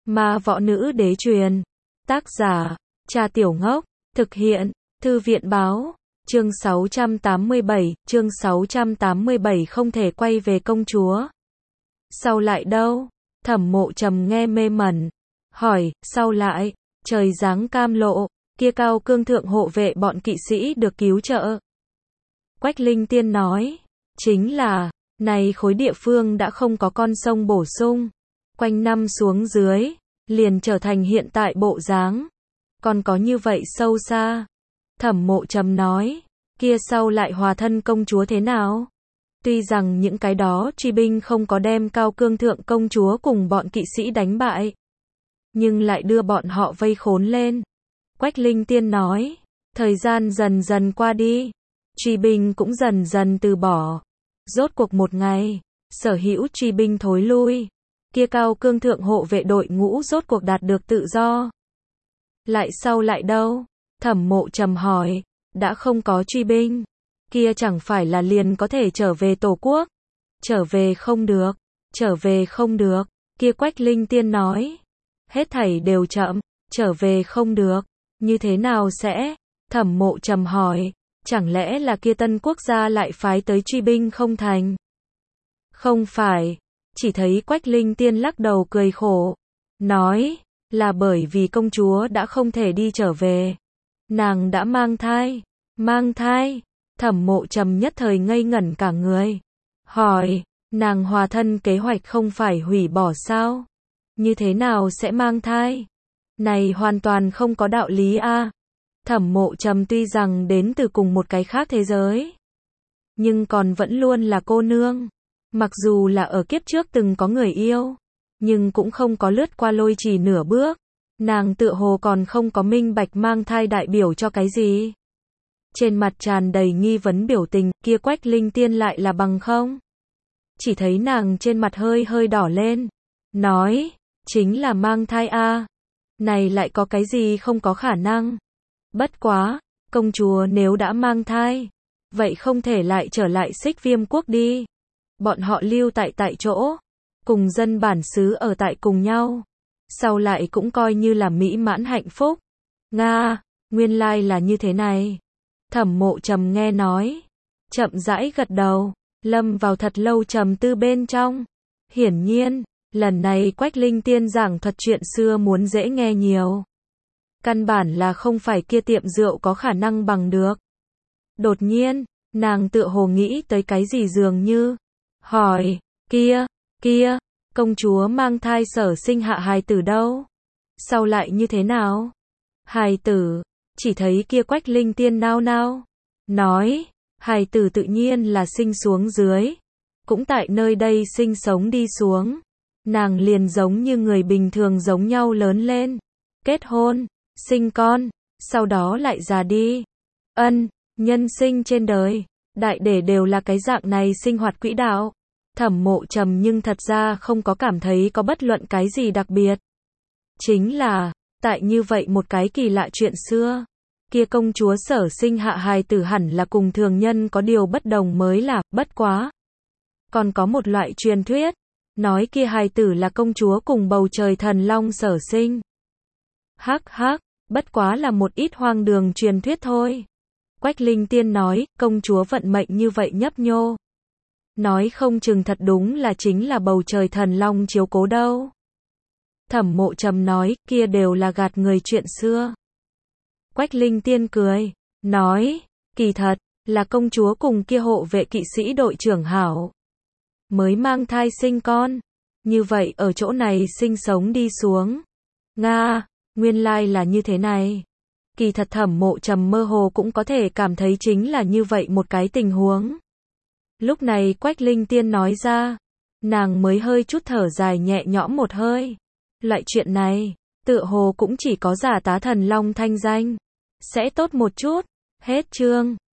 Ma Võ Nữ Đế Truyền. Tác giả, Cha Tiểu Ngốc. Thực hiện, Thư viện Báo. Chương 687 không thể quay về công chúa. Sau lại đâu? Thẩm Mộ Trầm nghe mê mẩn. Hỏi, sau lại, trời giáng cam lộ, kia Cao Cương thượng hộ vệ bọn kỵ sĩ được cứu trợ. Quách Linh Tiên nói, chính là, này khối địa phương đã không có con sông bổ sung, quanh năm xuống dưới, liền trở thành hiện tại bộ dáng. Còn có như vậy sâu xa. Thẩm Mộ Trầm nói, kia sau lại hòa thân công chúa thế nào? Tuy rằng những cái đó truy binh không có đem Cao Cương thượng công chúa cùng bọn kỵ sĩ đánh bại, nhưng lại đưa bọn họ vây khốn lên. Quách Linh Tiên nói, thời gian dần dần qua đi, truy binh cũng dần dần từ bỏ. Rốt cuộc một ngày, sở hữu truy binh thối lui, kia Cao Cương thượng hộ vệ đội ngũ rốt cuộc đạt được tự do. Lại sau lại đâu? Thẩm Mộ Trầm hỏi, đã không có truy binh, kia chẳng phải là liền có thể trở về Tổ quốc? Trở về không được, trở về không được, kia Quách Linh Tiên nói, hết thảy đều chậm, trở về không được, như thế nào sẽ? Thẩm Mộ Trầm hỏi, chẳng lẽ là kia Tân Quốc gia lại phái tới truy binh không thành? Không phải, chỉ thấy Quách Linh Tiên lắc đầu cười khổ, nói, là bởi vì công chúa đã không thể đi trở về. Nàng đã mang thai. Mang thai? Thẩm Mộ Trầm nhất thời ngây ngẩn cả người. Hỏi, nàng hòa thân kế hoạch không phải hủy bỏ sao? Như thế nào sẽ mang thai? Này hoàn toàn không có đạo lý a. Thẩm Mộ Trầm tuy rằng đến từ cùng một cái khác thế giới, nhưng còn vẫn luôn là cô nương. Mặc dù là ở kiếp trước từng có người yêu, nhưng cũng không có lướt qua lôi chỉ nửa bước. Nàng tựa hồ còn không có minh bạch mang thai đại biểu cho cái gì. Trên mặt tràn đầy nghi vấn biểu tình, kia Quách Linh Tiên lại là bằng không? Chỉ thấy nàng trên mặt hơi hơi đỏ lên, nói, chính là mang thai a. Này lại có cái gì không có khả năng. Bất quá, công chúa nếu đã mang thai, vậy không thể lại trở lại Xích Viêm quốc đi. Bọn họ lưu tại chỗ, cùng dân bản xứ ở tại cùng nhau, sau lại cũng coi như là mỹ mãn hạnh phúc. Nga, nguyên lai là như thế này. Thẩm Mộ Trầm nghe nói, chậm rãi gật đầu, lâm vào thật lâu trầm tư bên trong. Hiển nhiên, lần này Quách Linh Tiên giảng thuật chuyện xưa muốn dễ nghe nhiều. Căn bản là không phải kia tiệm rượu có khả năng bằng được. Đột nhiên, nàng tựa hồ nghĩ tới cái gì dường như, hỏi, kia, công chúa mang thai sở sinh hạ hài tử đâu? Sau lại như thế nào? Hài tử, chỉ thấy kia Quách Linh Tiên nao nao, nói, hài tử tự nhiên là sinh xuống dưới, cũng tại nơi đây sinh sống đi xuống. Nàng liền giống như người bình thường giống nhau lớn lên, kết hôn, sinh con, sau đó lại già đi. Nhân sinh trên đời, đại để đều là cái dạng này sinh hoạt quỹ đạo. Thẩm Mộ Trầm nhưng thật ra không có cảm thấy có bất luận cái gì đặc biệt. Chính là, tại như vậy một cái kỳ lạ chuyện xưa, kia công chúa sở sinh hạ hài tử hẳn là cùng thường nhân có điều bất đồng mới là, bất quá. Còn có một loại truyền thuyết, nói kia hài tử là công chúa cùng bầu trời thần long sở sinh. Hắc, bất quá là một ít hoang đường truyền thuyết thôi. Quách Linh Tiên nói, công chúa vận mệnh như vậy nhấp nhô. Nói không chừng thật đúng là chính là bầu trời thần long chiếu cố đâu. Thẩm Mộ Trầm nói, kia đều là gạt người chuyện xưa. Quách Linh Tiên cười, nói, kỳ thật, là công chúa cùng kia hộ vệ kỵ sĩ đội trưởng hảo. Mới mang thai sinh con. Như vậy ở chỗ này sinh sống đi xuống. Nga, nguyên lai là như thế này. Kỳ thật Thẩm Mộ Trầm mơ hồ cũng có thể cảm thấy chính là như vậy một cái tình huống. Lúc này Quách Linh Tiên nói ra, nàng mới hơi chút thở dài nhẹ nhõm một hơi. Loại chuyện này, tựa hồ cũng chỉ có giả tá thần long thanh danh sẽ tốt một chút. Hết chương.